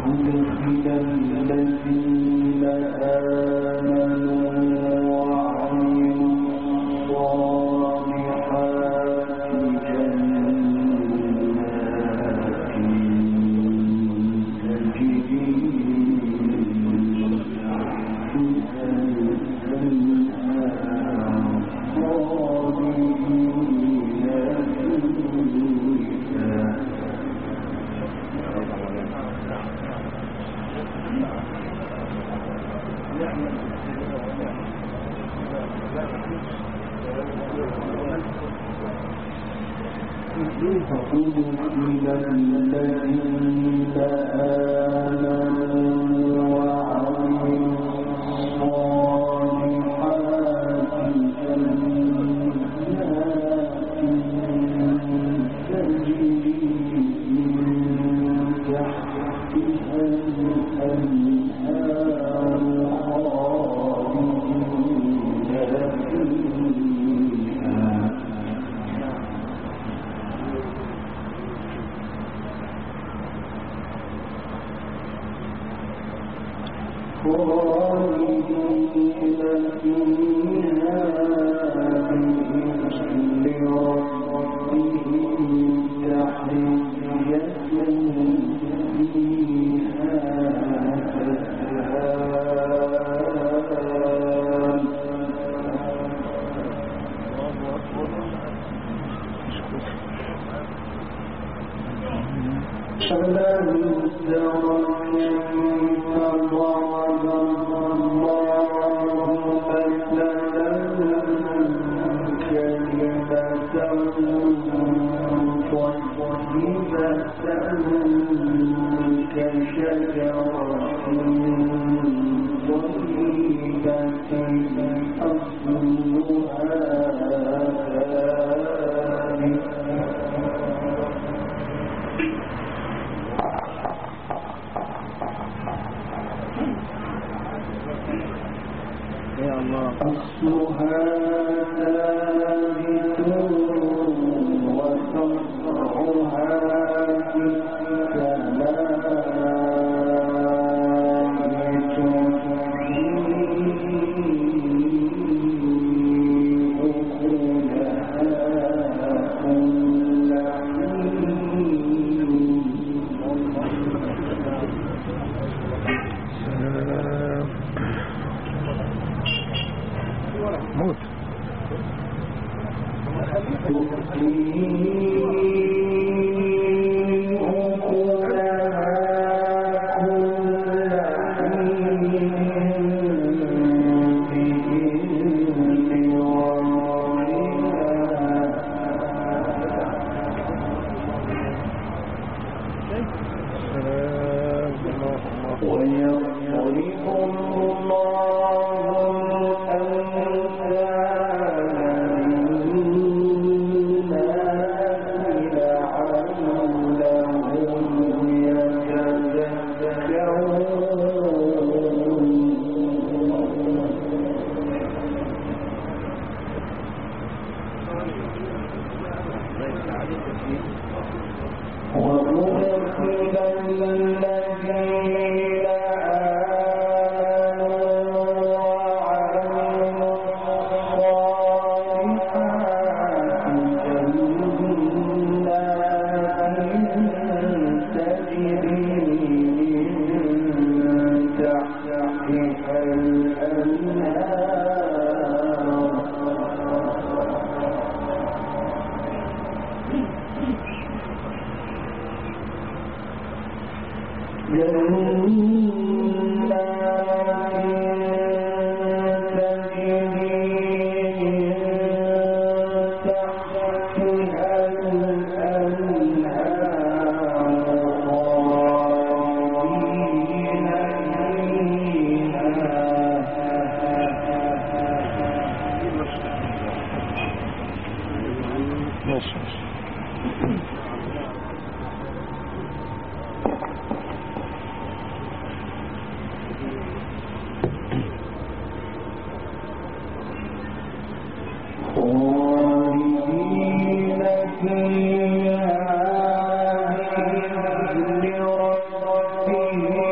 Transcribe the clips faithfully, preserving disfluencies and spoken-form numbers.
فيها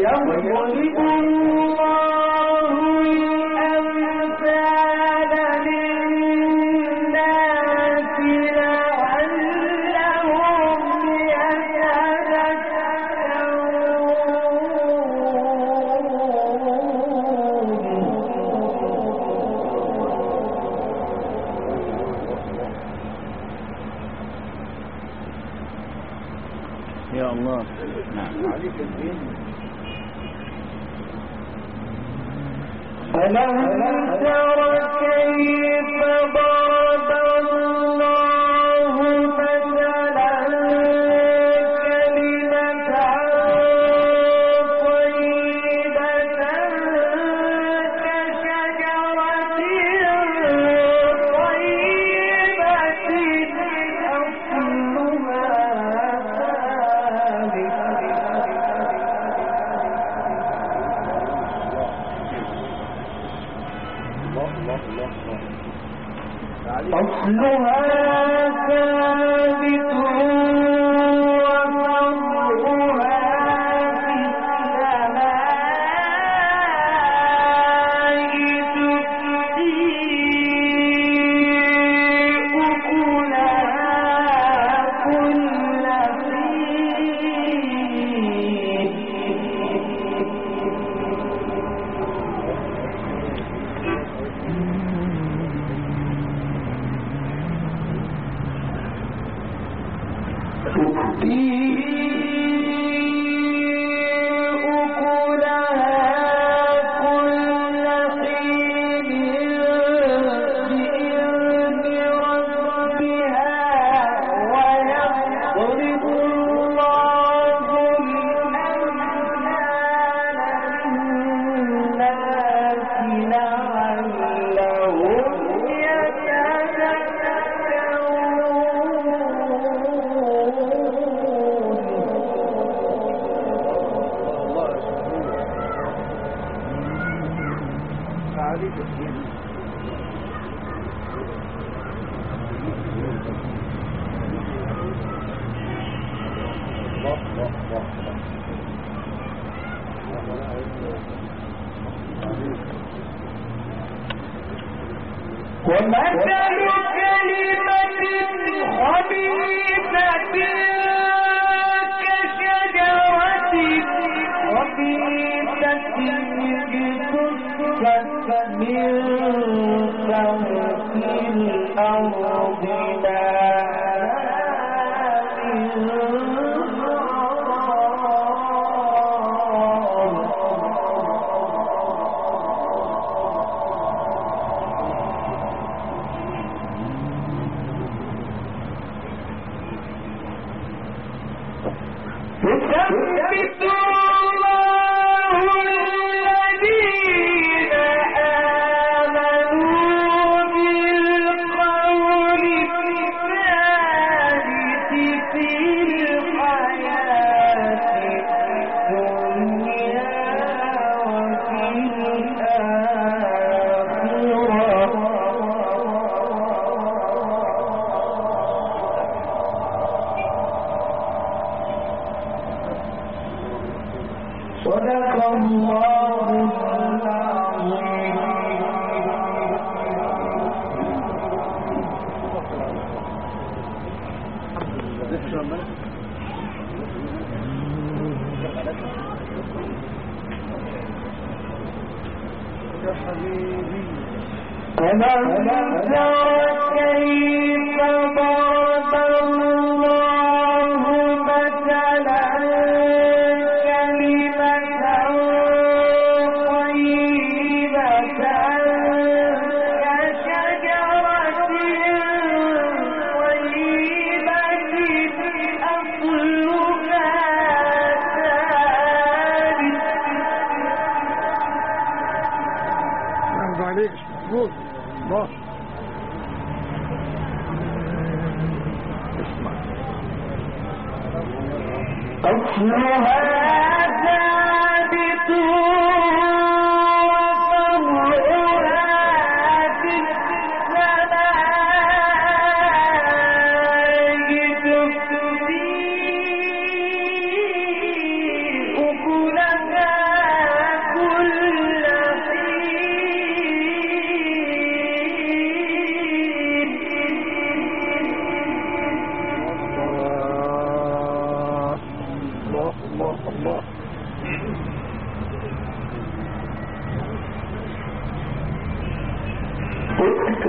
لك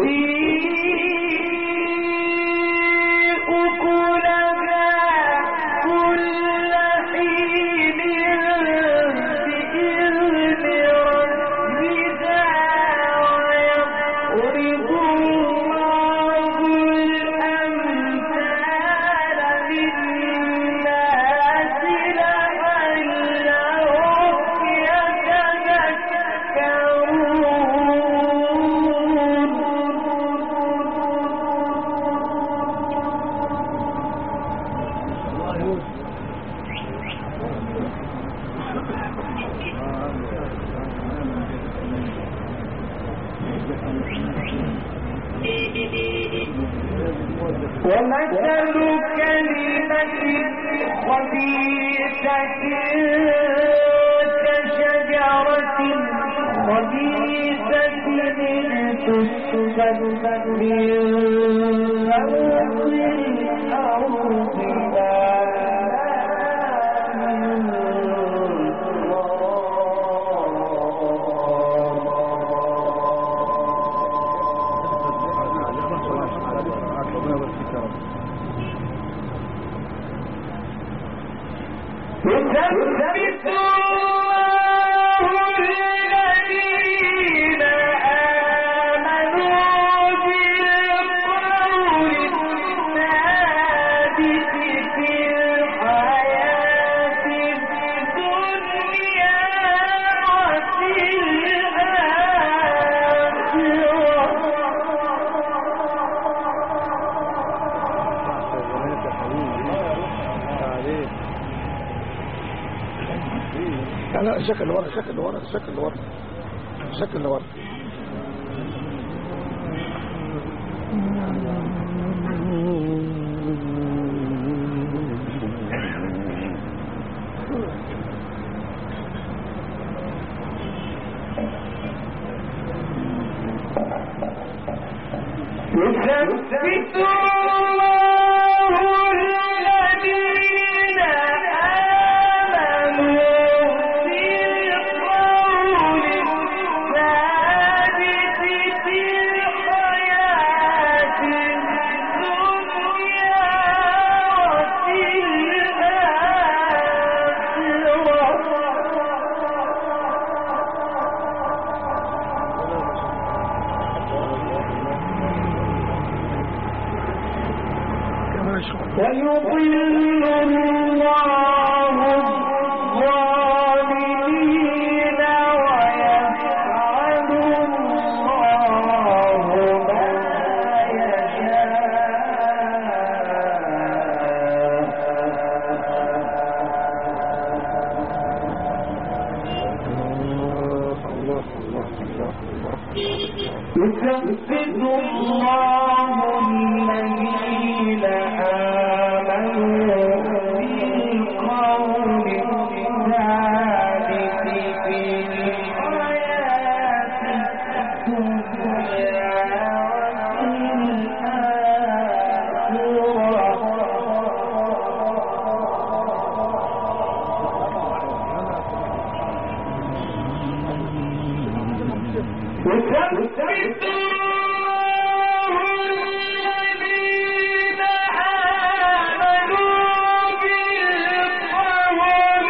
ومثل كلمة خبيثة كشجرة خبيثة تسقط من فوق الأرض يثبت الله الذين آمنوا بالقول الثابت في الحياة الدنيا وفي لا لا الشكل اللي ورا الشكل اللي ورا الشكل اللي ورا الشكل اللي ورا يثبت الله الذين ويضل الله الظالمين ويفعل الله ما يشاء يثبت الله الذين وثبت الله الذين آمنوا بالقول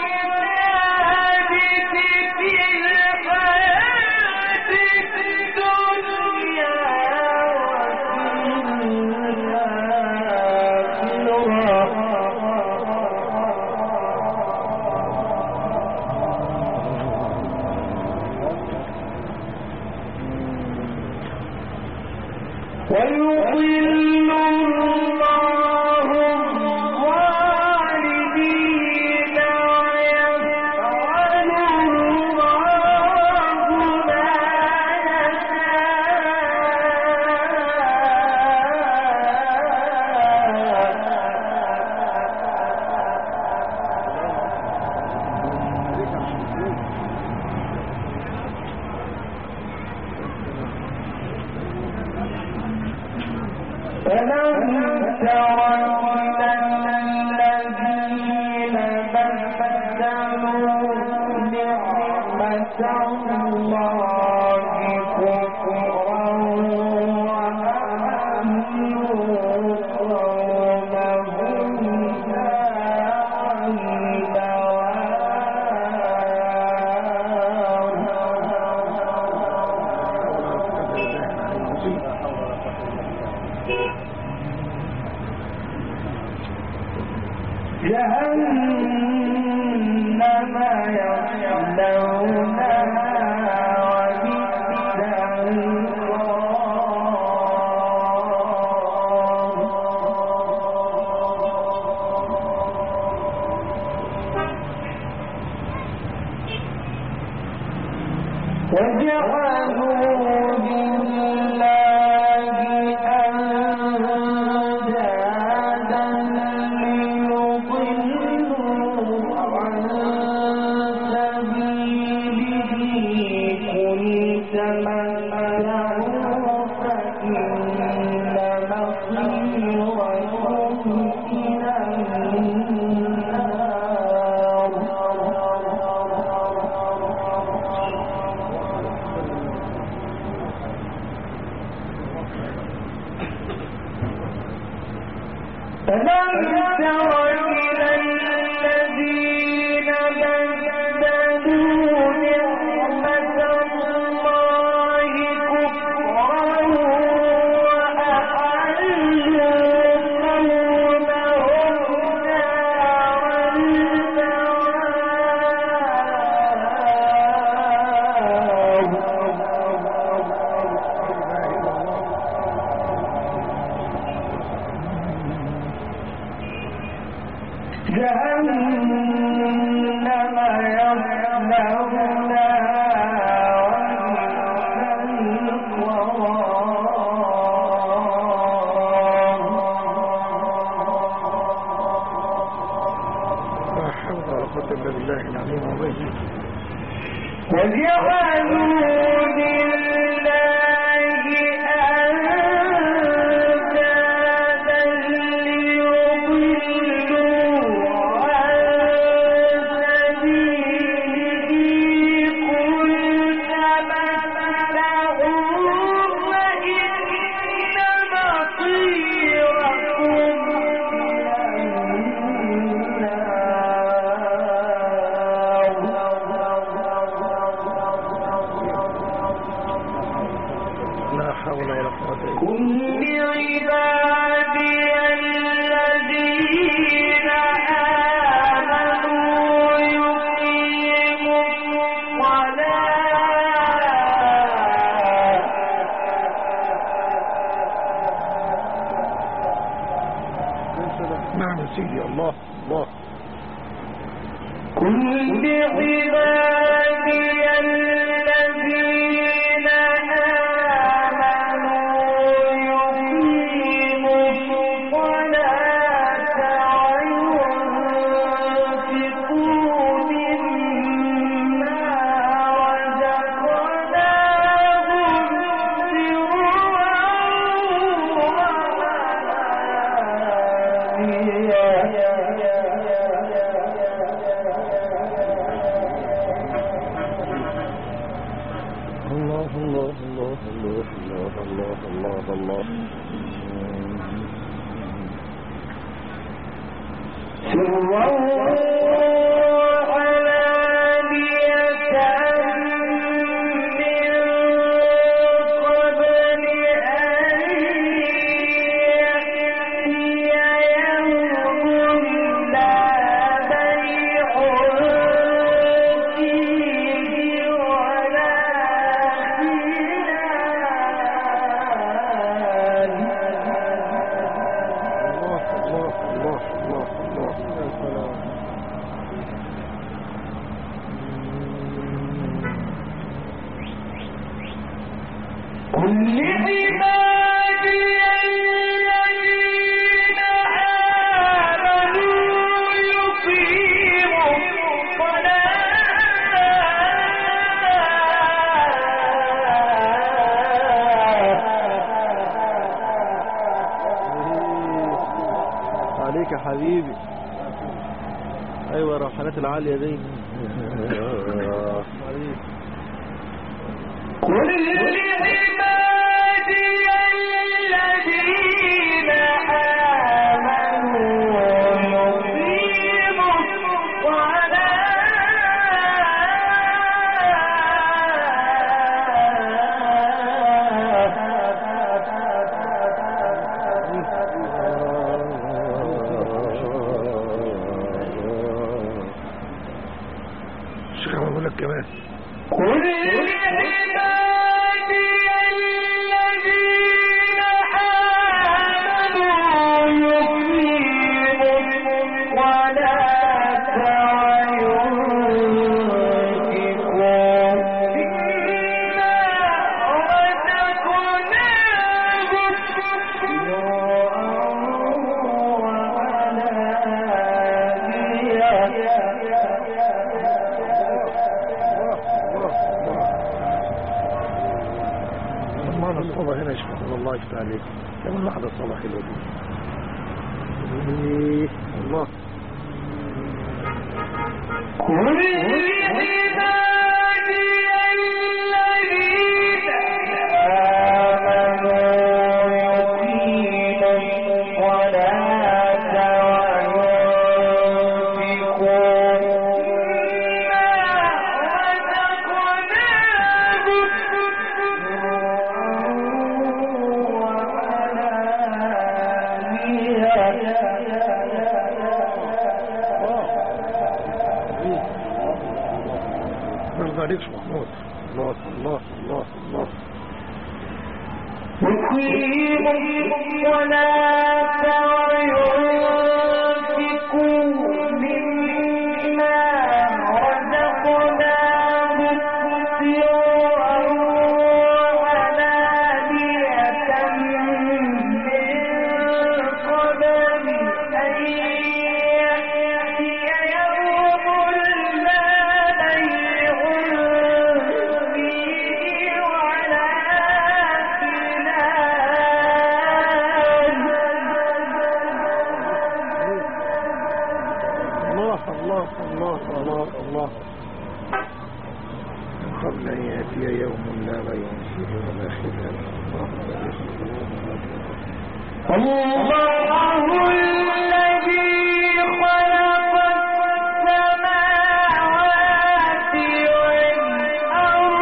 الثابت في الحياة الدنيا ويضل الله الظالمين ويفعل الله ما فلم ترن الذين بدلوا نعمة الله كفرا جهنم يصلونها وبئس القرار. وجعلوا لله أندادا ليضلوا عن سبيله قل تمتعوا فإن مصيركم إلى النار. ألم تر إلى الذين بدلوا نعمة الله كفرا وأحلوا قومهم نار جهنم يصلونها لا حول ولا قوة إلا بالله العلي العظيم. وجعلوا لله أندادا ليضلوا عن سبيله قل تمتعوا فإن مصيركم لا حول ولا قوة إلا قل لعبادي الذين آمنوا يقيموا الصلاة. نعم يا سيدي. الله الله. قل لعبادي الذين آمنوا يقيموا الصلاة وينفقوا مما رزقناهم الله الله الله الله الله الله الله الله. سرا وعلانية من قبل أن يأتي يوم لا بيع فيه ولا قل لعبادي الذين آمنوا يقيموا الصلاة. عليك يا حبيبي. ايوه الروحانات العاليه دي. قل لعبادي الذين آمنوا يقيموا الصلاة لك كمان قل لعبادي الذين آمنوا يقيموا الصلاة وينفقوا مما رزقناهم سمعنا الصلاة هنا يشفق الله يفتح عليك كمان لحظة الصلاة حلوة دي إيه، الله قل لعبادي الذين آمنوا يقيموا الصلاة وينفقوا مما مرضى عليك شو محمود الله الله الله الله يقيموا الصلاة وينفقوا مما رزقناهم سرا وعلانية من قبل أن يأتي يوم لا بيع فيه ولا الله الله الله الله قبل أن يأتي يوم لا بيع فيه ولا خلال الله الذي خلق السماوات والأرض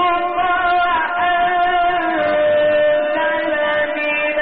وأنزل من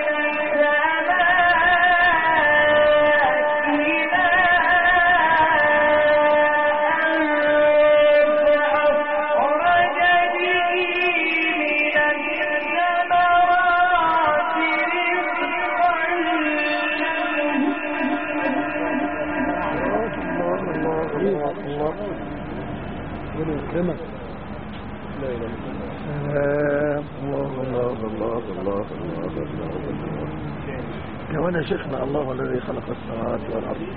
يكرمك لا اله الا الله الله الله الله الله الله كمان يا شيخنا الله الذي خلق السماوات والارض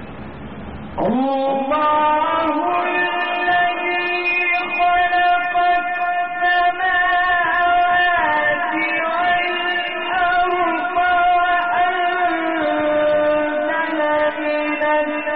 الله الذي خلق السماوات والأرض وأنزل من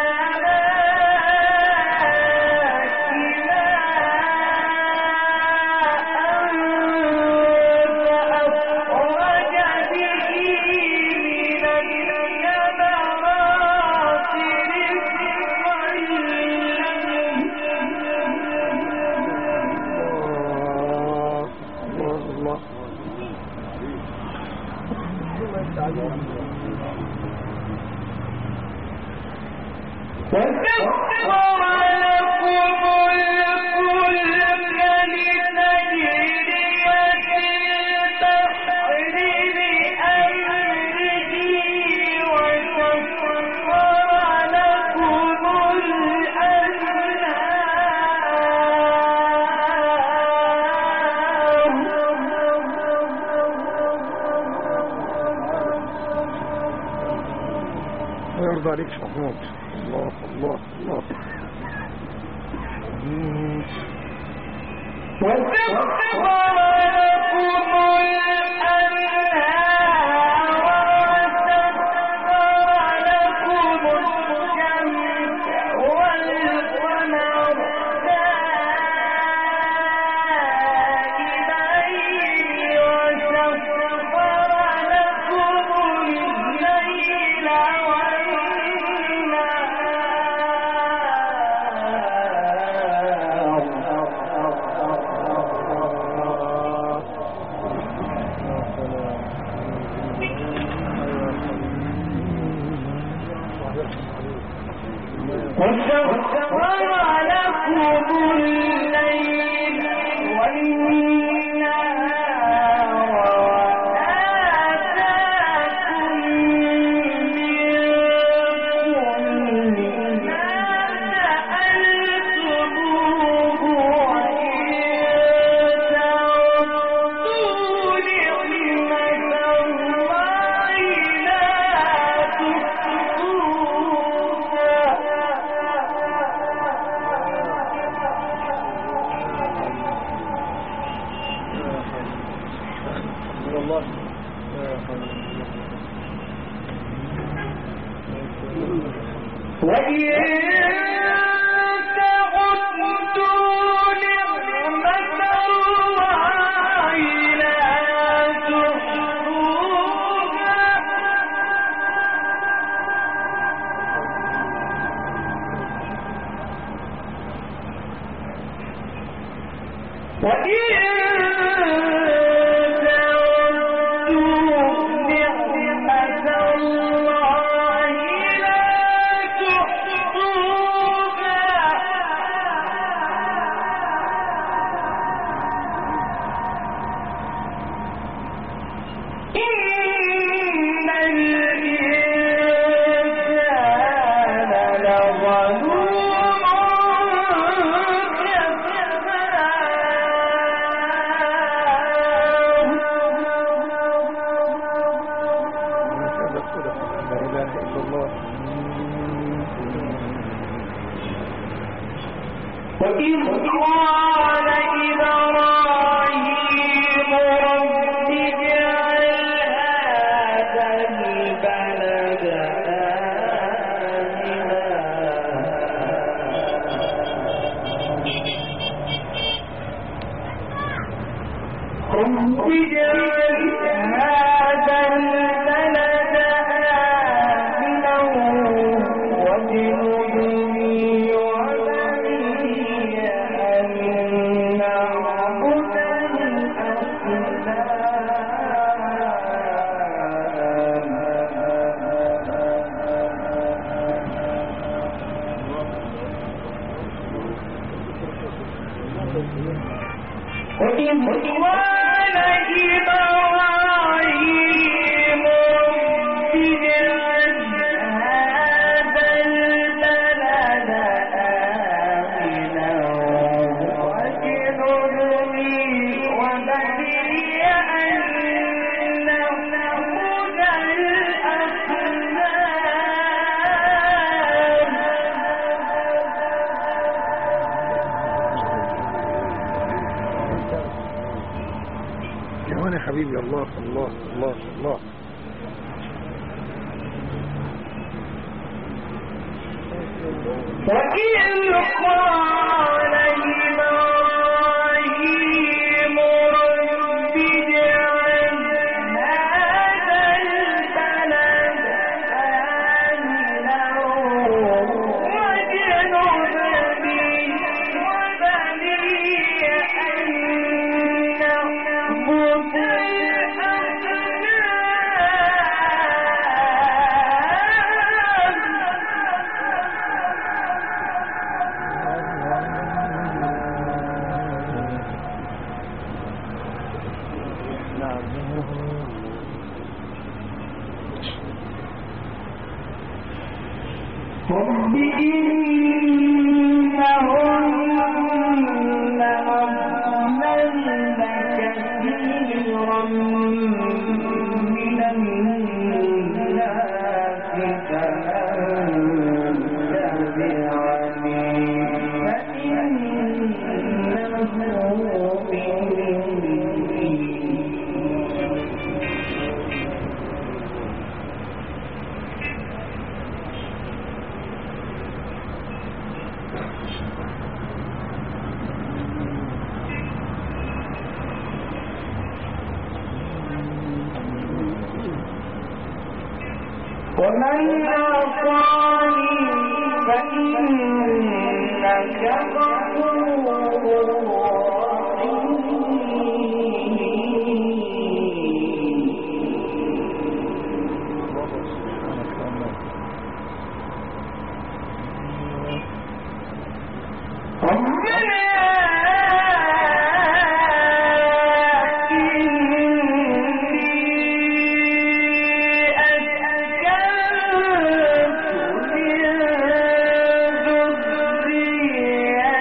وسخر لكم الفلك لتجري في البحر بأمره وسخر لكم الأنهار ويرضى عليك شيخ محمود الله الله الله وسخر لكم الأنهار وسخر لكم الشمس والقمر دائبين وسخر لكم الليل والنهار الله. لا حول ولا قوة. وإذ قال إبراهيم رب اجعل هذا البلد آمنا رب اجعل هذا البلد آمنا واجنبني وإذ قال إبراهيم رب اجعل هذا البلد آمنا واجنبني وبني أن نعبد الأصنام. يا حبيبي الله الله الله الله. وإذ قال إبراهيم رب اجعل هذا البلد آمنا واجنبني وبني أن نعبد رب إنهن أضللن كثيرا من الناس فمن تبعني فإنه مني. ومن عصاني فإنك غفور رحيم. Yeah.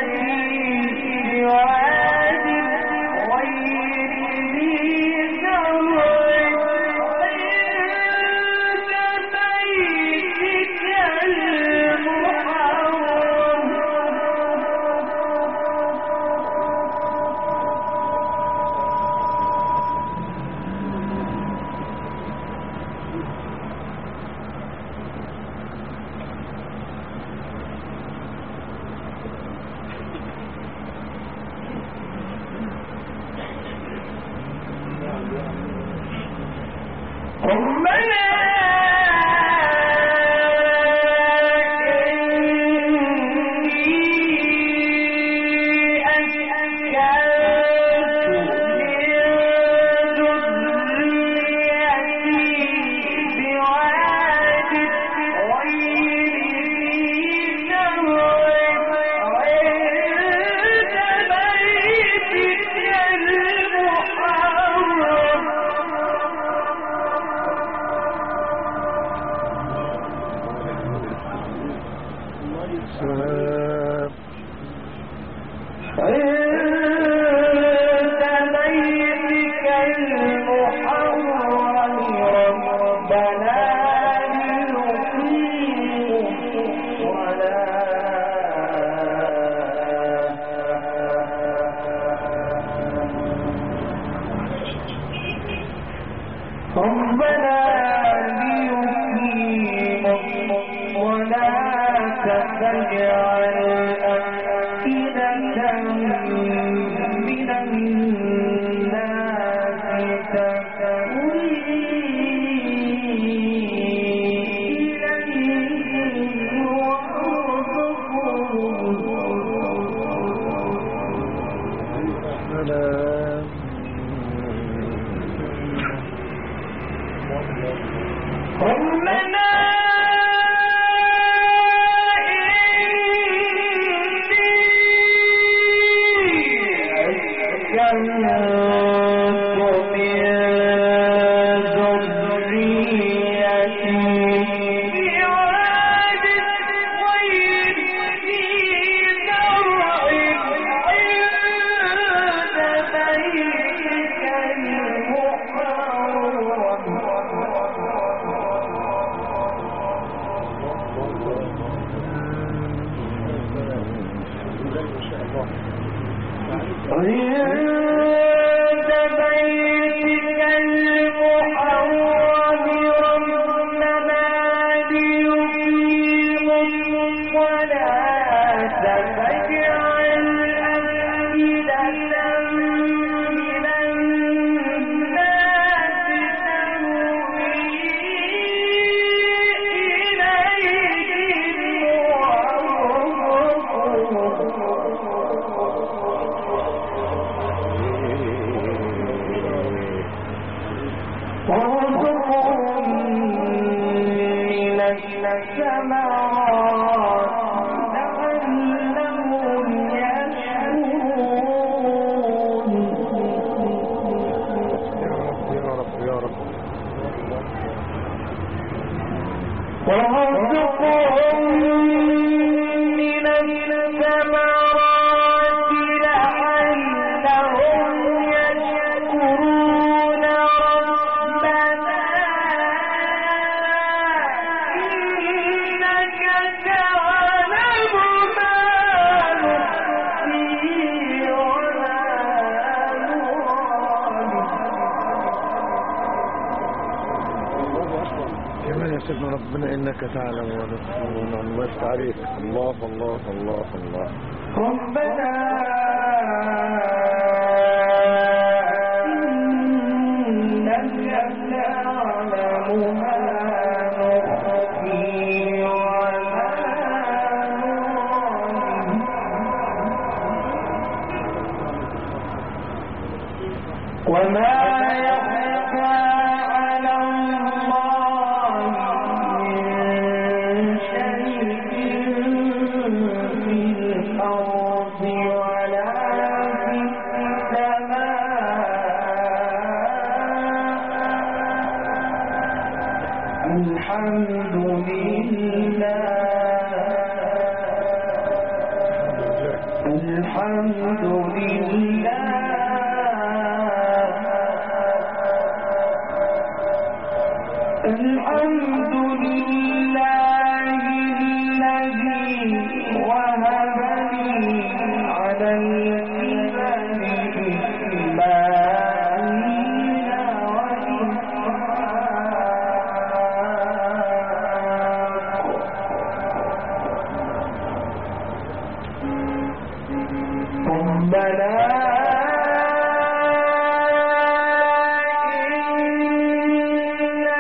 ربنا إنك تعلم ونسأل الله عليك. الله الله الله الله ربنا إنك تعلم ما نخفي وما نعلم وما يخفى على الله من شيء في الأرض ولا في السماء. الحمد لله الحمد لله الحمد لله الذي وهب لي على الكبر إسماعيل وإسحاق. ربنا إنك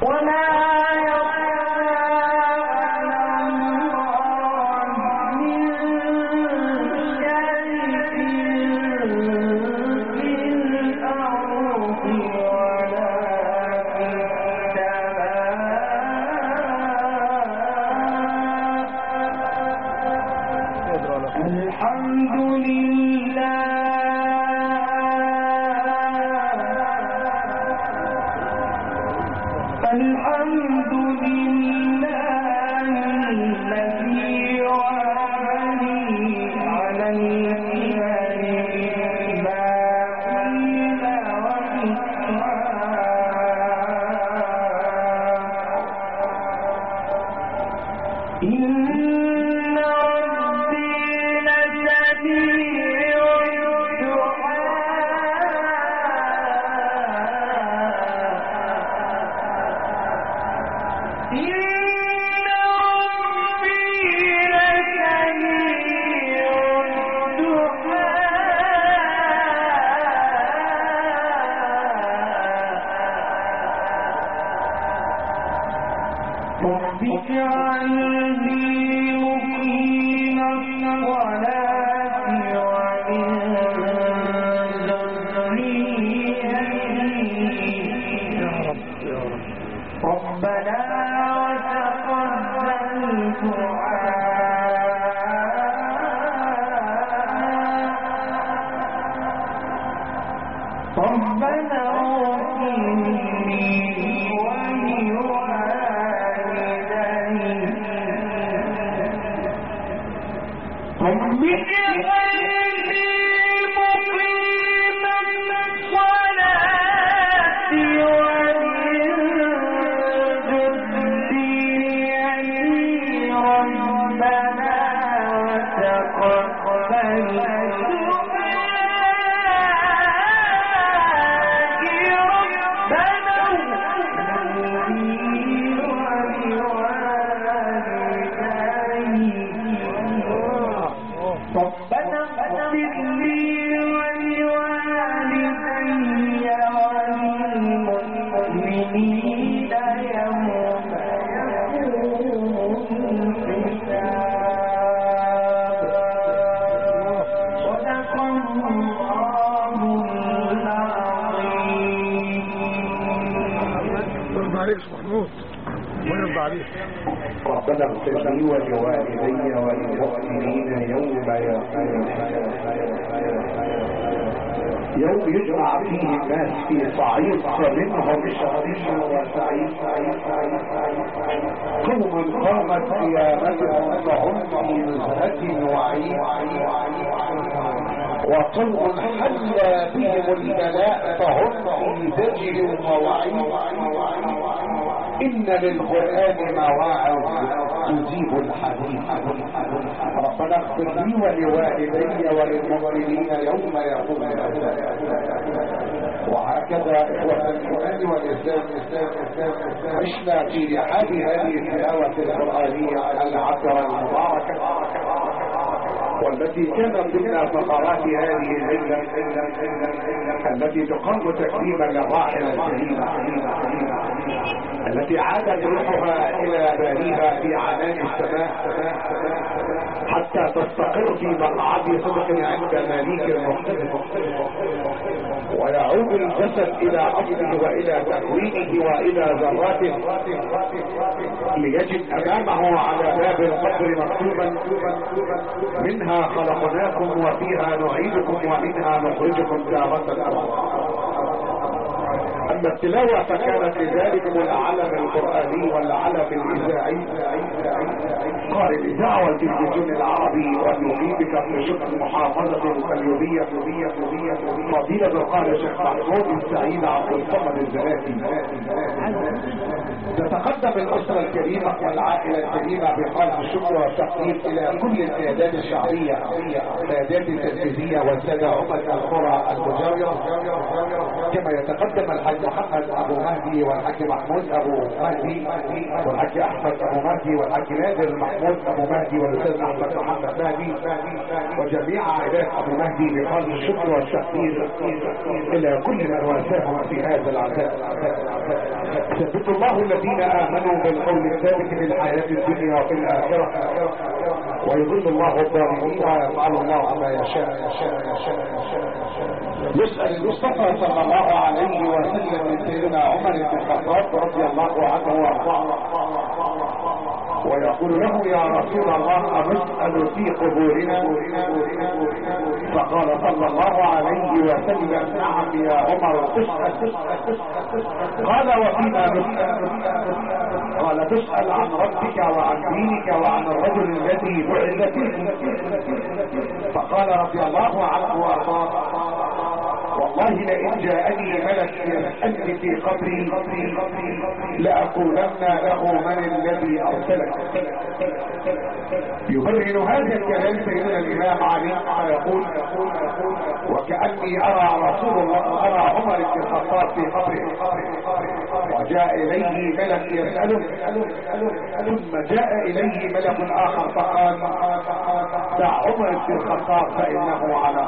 ربنا اغفر لي ولوالدي وللمؤمنين يوم يوم يجمع فيه الناس في صعيد فمنهم شقي وسعيد قوم قامت قيامتهم فهم في نزهة وعيد وقوم حل بهم البلاء فهم في زجر ووعيد إن للقرآن مواعظ تجيب الحديث. ربنا اغفر لي ولوالدي وللمؤمنين يوم يقوم الحساب. وهكذا إخوة الإيمان والإسلام عشنا في رحاب هذه التلاوة القرآنية العطرة المباركة والتي كانت ضمن فقرات هذه الليلة التي تقام تكريما للراحل الكريم التي عادت روحها الى باريها في عنان السماء حتى تستقر في مقعد صدق عند مليك المختلف ويعود الجسد الى اصله والى تكوينه والى ذراته ليجد امامه على باب القبر مكتوبا منها خلقناكم وفيها نعيدكم ومنها نخرجكم تارة اخرى. اما التلاوة فكانت لذلكم العلم القرآني والعلم الاذاعي. قال الاذاعة والتلفزيون العربي والمقيم بكفر شبه المحافظة القليوبية فضيلة القاهرة الشيخ محمود السعيد عبد الصمد الزناتي. تتقدم الاسرة الكريمة والعائلة الكريمة بخالص الشكر والتقدير الى كل القيادات الشعبية القيادات التنفيذية والسادة عمة القرى المجاورة كما يتقدم الحاج محمد ابو مهدي والحاج محمود ابو مهدي والحاج احمد ابو مهدي والحاج نادر محمود ابو مهدي والاستاذ احمد محمد مهدي وجميع عائلات ابو مهدي بخالص الشكر والتقدير الى كل من واساهم في هذا العذاب. ثبت الله الذين امنوا بالقول الثابت في الحياة الدنيا وفي الاخرة، ويضل الله الظالمين ويفعل الله ما يشاء يشاء يشاء يشاء. يسأل المصطفى صلى الله عليه وسلم من سيدنا عمر بن الخطاب رضي الله عنه وارضاه، ويقول له يا رسول الله أنسأل في قبورنا؟ فقال صلى الله عليه وسلم نعم يا عمر تسأل. قال وفيما نسأل؟ قال تسأل عن ربك وعن دينك وعن الرجل الذي بعث فيه. فقال رضي الله عنه وارضاه والله لئن جاءني ملك يسألني في قبري لأقولن له من الذي أرسلك. يبرهن هذا الكلام سيدنا الإمام علي فيقول وكأني أرى رسول الله أرى عمر بن الخطاب في قبره وجاء إليه ملك يسأله، ثم جاء إليه ملك آخر فقال دع عمر بن الخطاب فإنه على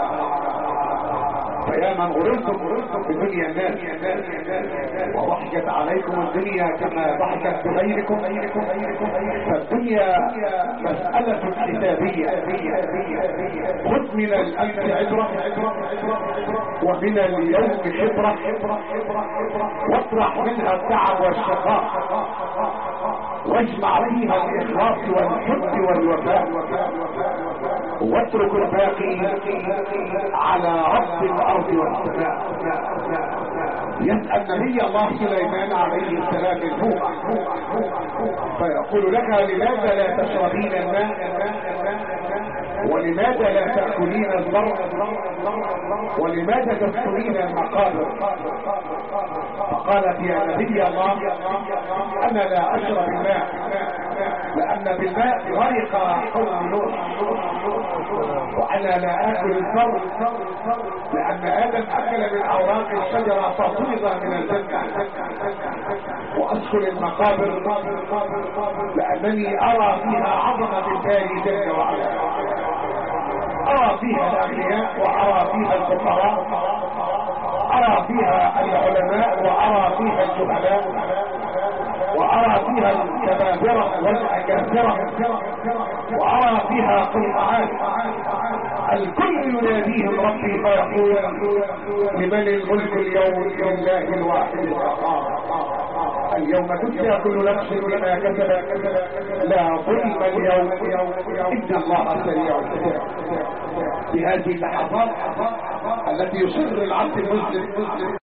فيا من غررتم بدنيا الناس وضحكت عليكم الدنيا كما ضحكت بغيركم، فالدنيا مسألة حسابية. خذ من الأمس عبرة ومن اليوم خبرة واطرح منها التعب والشقاء واجمع فيها الإخلاص والحب والوفاء واترك الباقي على رب الأرض والسماء. يسأل نبي الله سليمان عليه السلام الفوق فيقول لك لماذا لا تشربين الماء ولماذا لا تأكلين الضر ولماذا تدخلين المقابر؟ فقالت يا نبي الله أنا لا أشرب الماء لأن بالماء غرق قوم نوح، وأنا لا آكل الضر لأن آدم أكل من أوراق الشجرة فطرد من الجنة، وأدخل المقابر لأنني أرى فيها عظمة الله جل وعلا، أرى فيها الأغنياء وأرى فيها الفقراء، أرى فيها العلماء وأرى فيها الجهلاء، وأرى فيها الكبابرة والأكابرة، وأرى فيها قطعات الكل يناديهم ربي فيقول لمن الملك اليوم لله الواحد القهار. اليوم تجزى كل نفس بما كسبت لا ظلم اليوم إن الله سريع الحساب. في هذه اللحظات التي يصر العبد المسلم